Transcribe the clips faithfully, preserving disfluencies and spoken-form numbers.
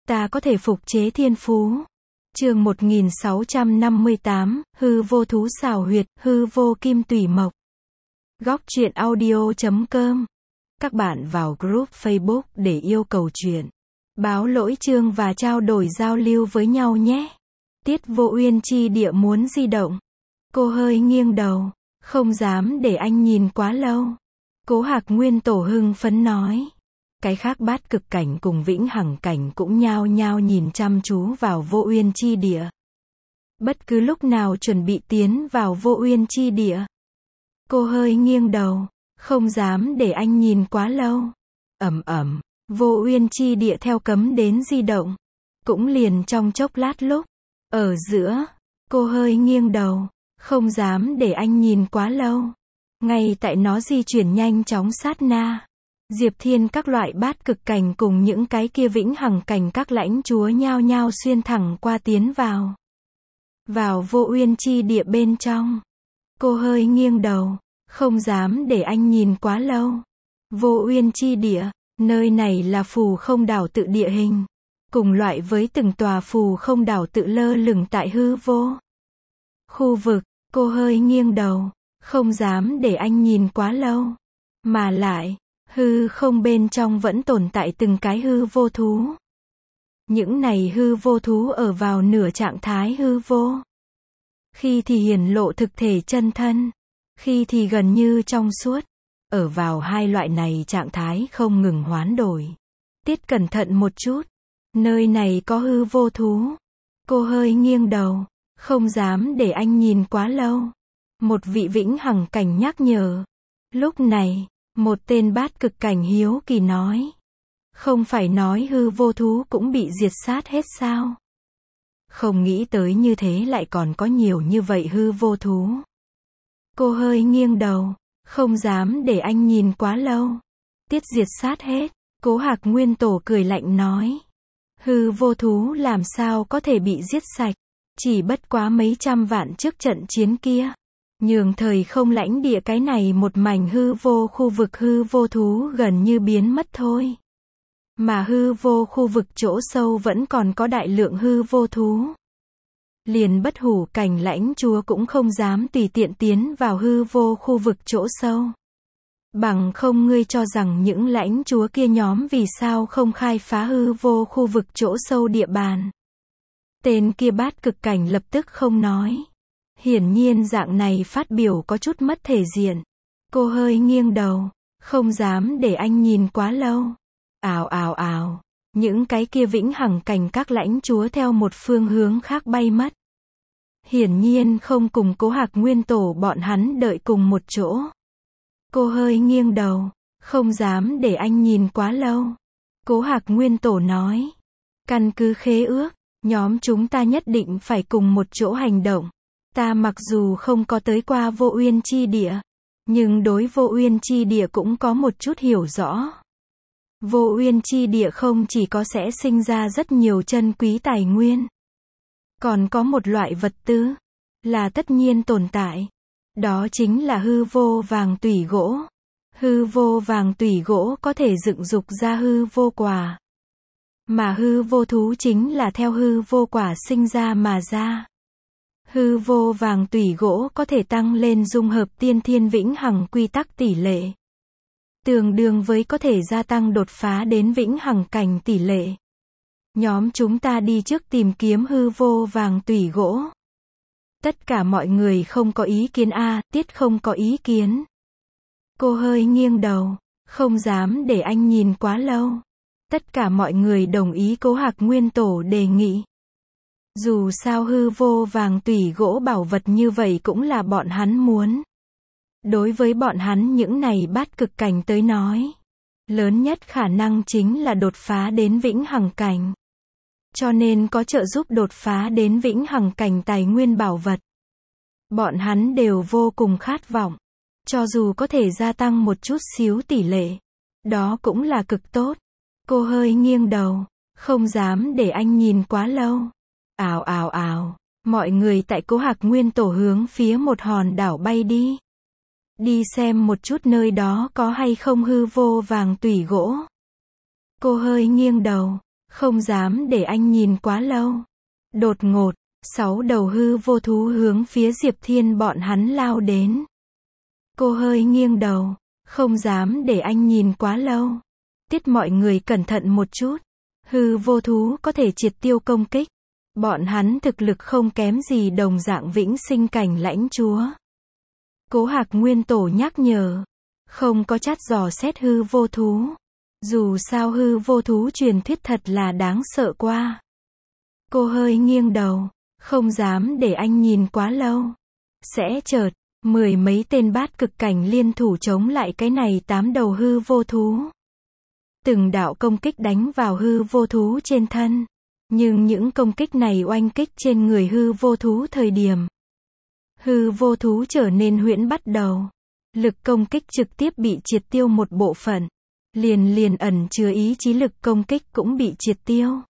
ta có thể phục chế thiên phú. Chương một nghìn sáu trăm năm mươi tám, hư vô thú xào huyệt, hư vô kim tủy mộc. Góc truyện audio chấm com. Các bạn vào group Facebook để yêu cầu truyện, báo lỗi chương và trao đổi giao lưu với nhau nhé. Tiết Vô Uyên chi địa muốn di động. Cô hơi nghiêng đầu, không dám để anh nhìn quá lâu. Cố Hạc Nguyên Tổ hưng phấn nói. Cái khác bát cực cảnh cùng vĩnh hằng cảnh cũng nhao nhao nhìn chăm chú vào Vô Uyên chi địa. Bất cứ lúc nào chuẩn bị tiến vào Vô Uyên chi địa. Cô hơi nghiêng đầu, không dám để anh nhìn quá lâu. Ầm ầm, Vô Uyên chi địa theo cấm đến di động. Cũng liền trong chốc lát lúc. Ở giữa, cô hơi nghiêng đầu, không dám để anh nhìn quá lâu. Ngay tại nó di chuyển nhanh chóng sát na. Diệp Thiên các loại bát cực cảnh cùng những cái kia vĩnh hằng cảnh các lãnh chúa nhao nhao xuyên thẳng qua tiến vào. Vào Vô Uyên chi địa bên trong. Cô hơi nghiêng đầu, không dám để anh nhìn quá lâu. Vô Uyên chi địa, nơi này là phù không đảo tự địa hình. Cùng loại với từng tòa phù không đảo tự lơ lửng tại hư vô khu vực. Cô hơi nghiêng đầu, không dám để anh nhìn quá lâu. Mà lại, hư không bên trong vẫn tồn tại từng cái hư vô thú. Những này hư vô thú ở vào nửa trạng thái hư vô. Khi thì hiển lộ thực thể chân thân, khi thì gần như trong suốt. Ở vào hai loại này trạng thái không ngừng hoán đổi. Tiết cẩn thận một chút. Nơi này có hư vô thú. Cô hơi nghiêng đầu, không dám để anh nhìn quá lâu. Một vị vĩnh hằng cảnh nhắc nhở. Lúc này, một tên bát cực cảnh hiếu kỳ nói. Không phải nói hư vô thú cũng bị diệt sát hết sao? Không nghĩ tới như thế lại còn có nhiều như vậy hư vô thú. Cô hơi nghiêng đầu, không dám để anh nhìn quá lâu. Tiết diệt sát hết, Cố Hạc Nguyên Tổ cười lạnh nói. Hư vô thú làm sao có thể bị giết sạch, chỉ bất quá mấy trăm vạn trước trận chiến kia. Nhường thời không lãnh địa cái này một mảnh hư vô khu vực hư vô thú gần như biến mất thôi. Mà hư vô khu vực chỗ sâu vẫn còn có đại lượng hư vô thú. Liền bất hủ cảnh lãnh chúa cũng không dám tùy tiện tiến vào hư vô khu vực chỗ sâu. Bằng không ngươi cho rằng những lãnh chúa kia nhóm vì sao không khai phá hư vô khu vực chỗ sâu địa bàn. Tên kia bát cực cảnh lập tức không nói. Hiển nhiên dạng này phát biểu có chút mất thể diện. Cô hơi nghiêng đầu, không dám để anh nhìn quá lâu. Ào ào ào, những cái kia vĩnh hằng cảnh các lãnh chúa theo một phương hướng khác bay mất. Hiển nhiên không cùng Cố Hạc Nguyên Tổ bọn hắn đợi cùng một chỗ. Cô hơi nghiêng đầu, không dám để anh nhìn quá lâu. Cố Hạc Nguyên Tổ nói. Căn cứ khế ước, nhóm chúng ta nhất định phải cùng một chỗ hành động. Ta mặc dù không có tới qua Vô Uyên chi địa, nhưng đối Vô Uyên chi địa cũng có một chút hiểu rõ. Vô Uyên chi địa không chỉ có sẽ sinh ra rất nhiều chân quý tài nguyên, còn có một loại vật tư, là tất nhiên tồn tại. Đó chính là hư vô vàng tủy gỗ. Hư vô vàng tủy gỗ có thể dựng dục ra hư vô quả. Mà hư vô thú chính là theo hư vô quả sinh ra mà ra. Hư vô vàng tủy gỗ có thể tăng lên dung hợp tiên thiên vĩnh hằng quy tắc tỷ lệ. Tương đương với có thể gia tăng đột phá đến vĩnh hằng cảnh tỷ lệ. Nhóm chúng ta đi trước tìm kiếm hư vô vàng tủy gỗ. Tất cả mọi người không có ý kiến a, à, Tiết không có ý kiến. Cô hơi nghiêng đầu, không dám để anh nhìn quá lâu. Tất cả mọi người đồng ý Cố Hạc Nguyên Tổ đề nghị. Dù sao hư vô vàng tủy gỗ bảo vật như vậy cũng là bọn hắn muốn. Đối với bọn hắn những này bát cực cảnh tới nói, lớn nhất khả năng chính là đột phá đến vĩnh hằng cảnh. Cho nên có trợ giúp đột phá đến vĩnh hằng cảnh tài nguyên bảo vật. Bọn hắn đều vô cùng khát vọng. Cho dù có thể gia tăng một chút xíu tỷ lệ, đó cũng là cực tốt. Cô hơi nghiêng đầu, không dám để anh nhìn quá lâu. Ào ào ào, mọi người tại Cố Hạc Nguyên Tổ hướng phía một hòn đảo bay đi. Đi xem một chút nơi đó có hay không hư vô vàng tủy gỗ. Cô hơi nghiêng đầu, Không dám để anh nhìn quá lâu. Đột ngột, sáu đầu hư vô thú hướng phía Diệp Thiên bọn hắn lao đến. Cô hơi nghiêng đầu. Không dám để anh nhìn quá lâu. Tiết mọi người cẩn thận một chút. Hư vô thú có thể triệt tiêu công kích. Bọn hắn thực lực không kém gì đồng dạng vĩnh sinh cảnh lãnh chúa. Cố Hạc Nguyên Tổ nhắc nhở. Không có chát dò xét hư vô thú. Dù sao hư vô thú truyền thuyết thật là đáng sợ qua. Cô hơi nghiêng đầu. Không dám để anh nhìn quá lâu. Sẽ chợt, mười mấy tên bát cực cảnh liên thủ chống lại cái này tám đầu hư vô thú. Từng đạo công kích đánh vào hư vô thú trên thân. Nhưng những công kích này oanh kích trên người hư vô thú thời điểm. Hư vô thú trở nên huyễn bắt đầu. Lực công kích trực tiếp bị triệt tiêu một bộ phận. Liền liền ẩn chứa ý chí lực công kích cũng bị triệt tiêu.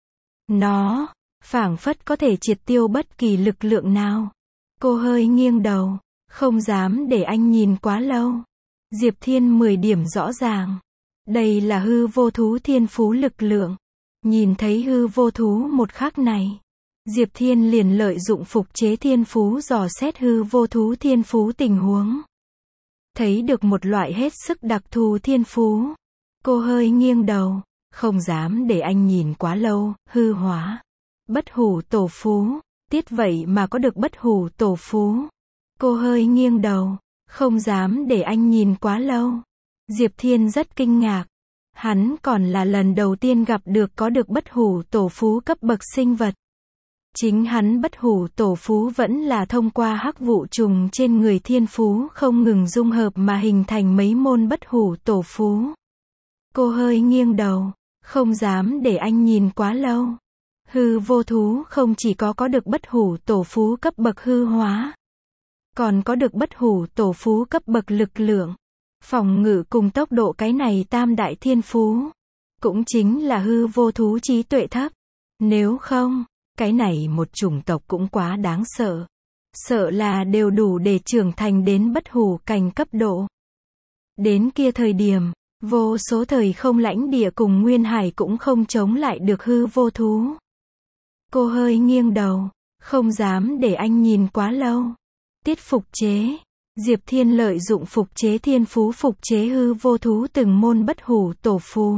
Nó, phảng phất có thể triệt tiêu bất kỳ lực lượng nào. Cô hơi nghiêng đầu. Không dám để anh nhìn quá lâu. Diệp Thiên mười điểm rõ ràng. Đây là hư vô thú thiên phú lực lượng. Nhìn thấy hư vô thú một khắc này. Diệp Thiên liền lợi dụng phục chế thiên phú dò xét hư vô thú thiên phú tình huống. Thấy được một loại hết sức đặc thù thiên phú. Cô hơi nghiêng đầu. Không dám để anh nhìn quá lâu. Hư hóa. Bất hủ tổ phú. Tiết vậy mà có được bất hủ tổ phú. Cô hơi nghiêng đầu. Không dám để anh nhìn quá lâu. Diệp Thiên rất kinh ngạc. Hắn còn là lần đầu tiên gặp được có được bất hủ tổ phú cấp bậc sinh vật. Chính hắn bất hủ tổ phú vẫn là thông qua hắc vụ trùng trên người thiên phú không ngừng dung hợp mà hình thành mấy môn bất hủ tổ phú. Cô hơi nghiêng đầu. Không dám để anh nhìn quá lâu. Hư vô thú không chỉ có có được bất hủ tổ phú cấp bậc hư hóa. Còn có được bất hủ tổ phú cấp bậc lực lượng. Phòng ngự cùng tốc độ cái này tam đại thiên phú. Cũng chính là hư vô thú trí tuệ thấp. Nếu không, cái này một chủng tộc cũng quá đáng sợ. Sợ là đều đủ để trưởng thành đến bất hủ cảnh cấp độ. Đến kia thời điểm, vô số thời không lãnh địa cùng nguyên hải cũng không chống lại được hư vô thú. Cô hơi nghiêng đầu. Không dám để anh nhìn quá lâu. Tiết phục chế. Diệp Thiên lợi dụng phục chế thiên phú phục chế hư vô thú từng môn bất hủ tổ phú.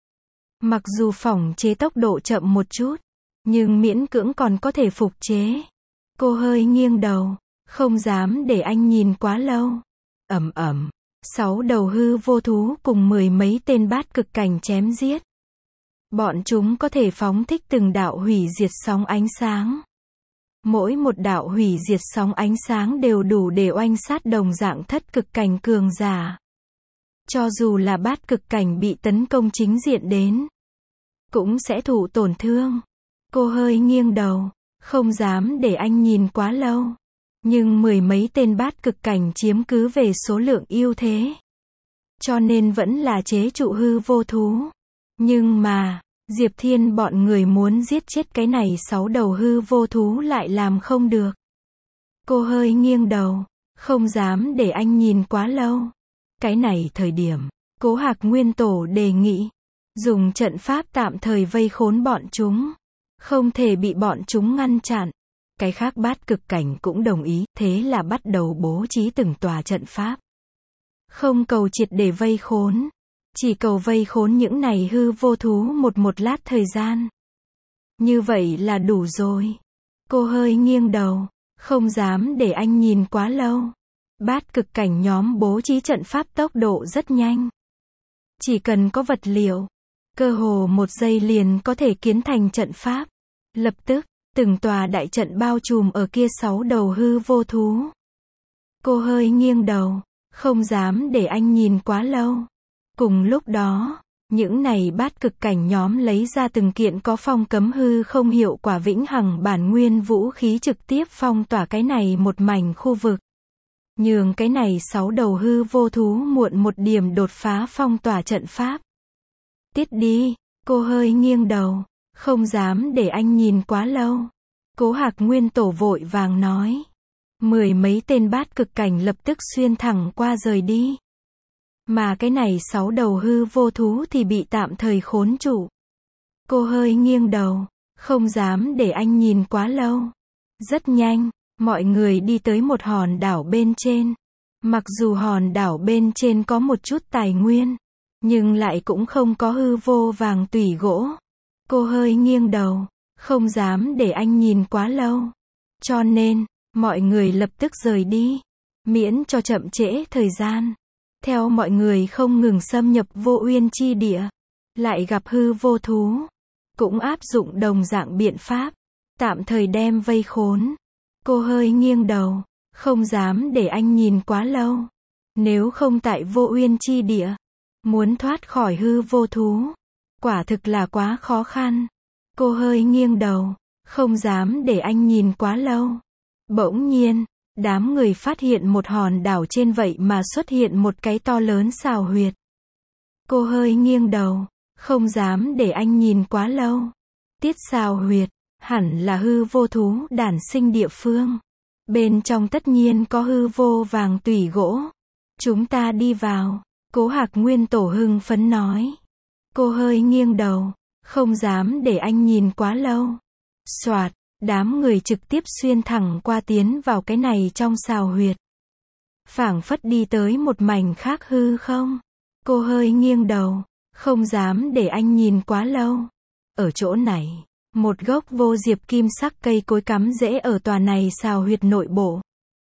Mặc dù phỏng chế tốc độ chậm một chút, nhưng miễn cưỡng còn có thể phục chế. Cô hơi nghiêng đầu. Không dám để anh nhìn quá lâu. Ầm ầm. Sáu đầu hư vô thú cùng mười mấy tên bát cực cảnh chém giết. Bọn chúng có thể phóng thích từng đạo hủy diệt sóng ánh sáng. Mỗi một đạo hủy diệt sóng ánh sáng đều đủ để oanh sát đồng dạng thất cực cảnh cường giả. Cho dù là bát cực cảnh bị tấn công chính diện đến, cũng sẽ thụ tổn thương. Cô hơi nghiêng đầu. Không dám để anh nhìn quá lâu. Nhưng mười mấy tên bát cực cảnh chiếm cứ về số lượng ưu thế. Cho nên vẫn là chế trụ hư vô thú. Nhưng mà, Diệp Thiên bọn người muốn giết chết cái này sáu đầu hư vô thú lại làm không được. Cô hơi nghiêng đầu. Không dám để anh nhìn quá lâu. Cái này thời điểm, Cố Hạc Nguyên Tổ đề nghị. Dùng trận pháp tạm thời vây khốn bọn chúng. Không thể bị bọn chúng ngăn chặn. Cái khác bát cực cảnh cũng đồng ý, thế là bắt đầu bố trí từng tòa trận pháp. Không cầu triệt để vây khốn. Chỉ cầu vây khốn những này hư vô thú một một lát thời gian. Như vậy là đủ rồi. Cô hơi nghiêng đầu. Không dám để anh nhìn quá lâu. Bát cực cảnh nhóm bố trí trận pháp tốc độ rất nhanh. Chỉ cần có vật liệu, cơ hồ một giây liền có thể kiến thành trận pháp. Lập tức, từng tòa đại trận bao trùm ở kia sáu đầu hư vô thú. Cô hơi nghiêng đầu. Không dám để anh nhìn quá lâu. Cùng lúc đó, những này bát cực cảnh nhóm lấy ra từng kiện có phong cấm hư không hiệu quả vĩnh hằng bản nguyên vũ khí trực tiếp phong tỏa cái này một mảnh khu vực. Nhường cái này sáu đầu hư vô thú muộn một điểm đột phá phong tỏa trận pháp. Tiết đi. Cô hơi nghiêng đầu. Không dám để anh nhìn quá lâu. Cố Hạc Nguyên Tổ vội vàng nói. Mười mấy tên bát cực cảnh lập tức xuyên thẳng qua rời đi. Mà cái này sáu đầu hư vô thú thì bị tạm thời khốn trụ. Cô hơi nghiêng đầu, không dám để anh nhìn quá lâu. Rất nhanh, mọi người đi tới một hòn đảo bên trên. Mặc dù hòn đảo bên trên có một chút tài nguyên, nhưng lại cũng không có hư vô vàng tủy gỗ. Cô hơi nghiêng đầu, không dám để anh nhìn quá lâu. Cho nên, mọi người lập tức rời đi, miễn cho chậm trễ thời gian. Theo mọi người không ngừng xâm nhập vô uyên chi địa, lại gặp hư vô thú, cũng áp dụng đồng dạng biện pháp, tạm thời đem vây khốn. Cô hơi nghiêng đầu, không dám để anh nhìn quá lâu. Nếu không tại vô uyên chi địa, muốn thoát khỏi hư vô thú, quả thực là quá khó khăn. Cô hơi nghiêng đầu, không dám để anh nhìn quá lâu. Bỗng nhiên, đám người phát hiện một hòn đảo trên vậy mà xuất hiện một cái to lớn xào huyệt. Cô hơi nghiêng đầu, không dám để anh nhìn quá lâu. Tiết xào huyệt, hẳn là hư vô thú đản sinh địa phương. Bên trong tất nhiên có hư vô vàng tủy gỗ. Chúng ta đi vào, Cố Hạc Nguyên Tổ hưng phấn nói. Cô hơi nghiêng đầu, không dám để anh nhìn quá lâu. Soạt, đám người trực tiếp xuyên thẳng qua tiến vào cái này trong xào huyệt. Phảng phất đi tới một mảnh khác hư không. Cô hơi nghiêng đầu, không dám để anh nhìn quá lâu. Ở chỗ này, một gốc vô diệp kim sắc cây cối cắm rễ ở tòa này xào huyệt nội bộ.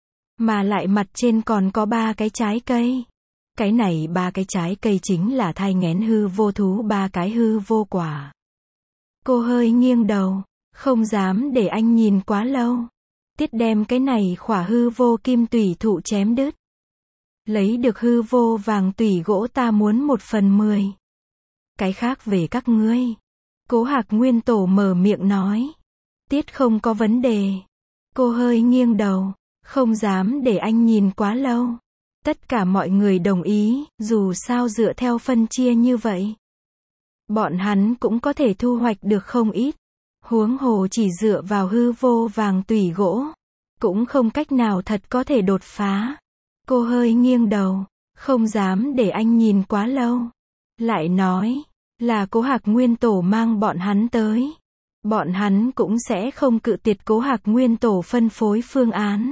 Mà lại mặt trên còn có ba cái trái cây. Cái này ba cái trái cây chính là thai nghén hư vô thú ba cái hư vô quả. Cô hơi nghiêng đầu, không dám để anh nhìn quá lâu. Tiết đem cái này khỏa hư vô kim tủy thụ chém đứt. Lấy được hư vô vàng tủy gỗ ta muốn một phần mười. Cái khác về các ngươi. Cố Hạc Nguyên Tổ mở miệng nói. Tiết không có vấn đề. Cô hơi nghiêng đầu, không dám để anh nhìn quá lâu. Tất cả mọi người đồng ý, dù sao dựa theo phân chia như vậy, bọn hắn cũng có thể thu hoạch được không ít. Huống hồ chỉ dựa vào hư vô vàng tủy gỗ, cũng không cách nào thật có thể đột phá. Cô hơi nghiêng đầu, không dám để anh nhìn quá lâu. Lại nói, là Cố Hạc Nguyên Tổ mang bọn hắn tới. Bọn hắn cũng sẽ không cự tuyệt Cố Hạc Nguyên Tổ phân phối phương án.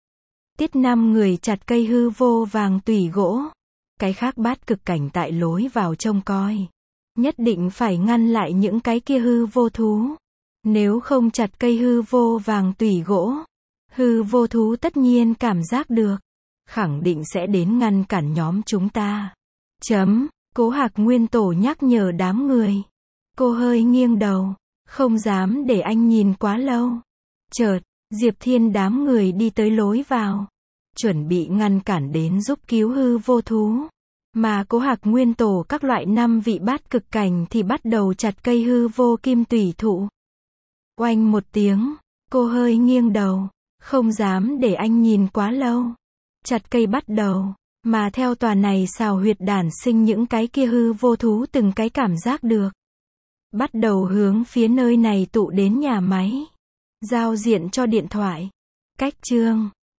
Tiết năm người chặt cây hư vô vàng tủy gỗ. Cái khác bát cực cảnh tại lối vào trông coi. Nhất định phải ngăn lại những cái kia hư vô thú. Nếu không chặt cây hư vô vàng tủy gỗ, hư vô thú tất nhiên cảm giác được, khẳng định sẽ đến ngăn cản nhóm chúng ta. Chấm, Cố Hạc Nguyên Tổ nhắc nhở đám người. Cô hơi nghiêng đầu, không dám để anh nhìn quá lâu. Chợt, Diệp Thiên đám người đi tới lối vào, chuẩn bị ngăn cản đến giúp cứu hư vô thú. Mà Cố Hạc Nguyên Tổ các loại năm vị bát cực cảnh thì bắt đầu chặt cây hư vô kim tủy thụ. Oanh một tiếng, cô hơi nghiêng đầu, không dám để anh nhìn quá lâu. Chặt cây bắt đầu, mà theo tòa này xào huyệt đản sinh những cái kia hư vô thú từng cái cảm giác được. Bắt đầu hướng phía nơi này tụ đến nhà máy. Giao diện cho điện thoại. Cách chương